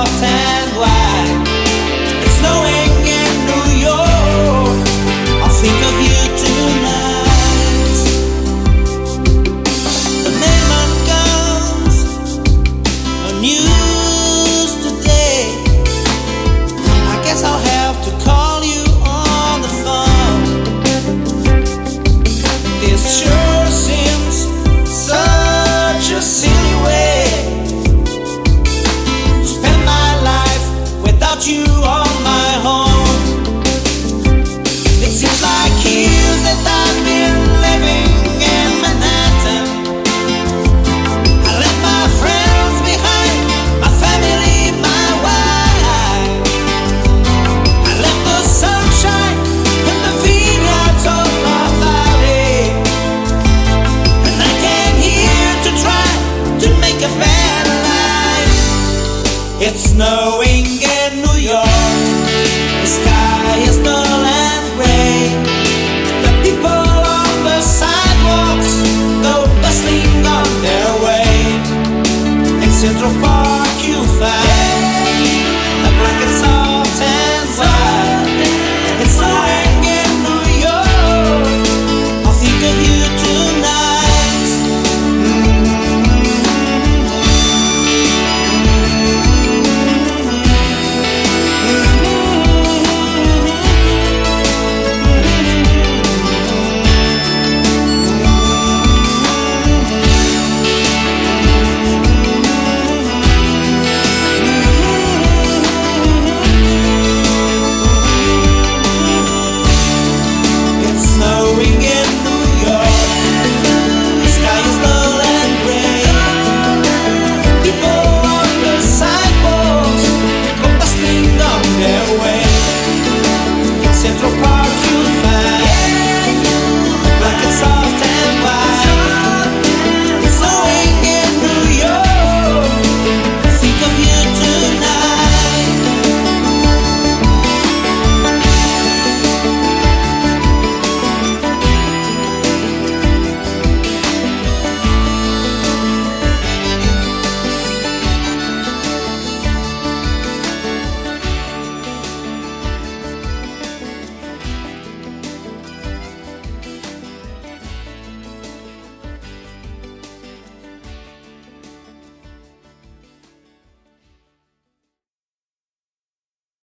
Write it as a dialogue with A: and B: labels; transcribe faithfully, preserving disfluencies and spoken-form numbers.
A: short and wide. It's snowing in New York. I'll think of you tonight. The mailman comes, no news today. I guess I'll have to call you on the phone. This sure seems such a silly way to spend my life without you on my home. It seems like years that I've been living in Manhattan. I left my friends behind, my family, my wife. I left the sunshine and the vineyards of my valley, and I came here to try to make a better life. It's snowing in New York. The sky is dull and gray. The people on the sidewalks go bustling on their way. In Central Park you find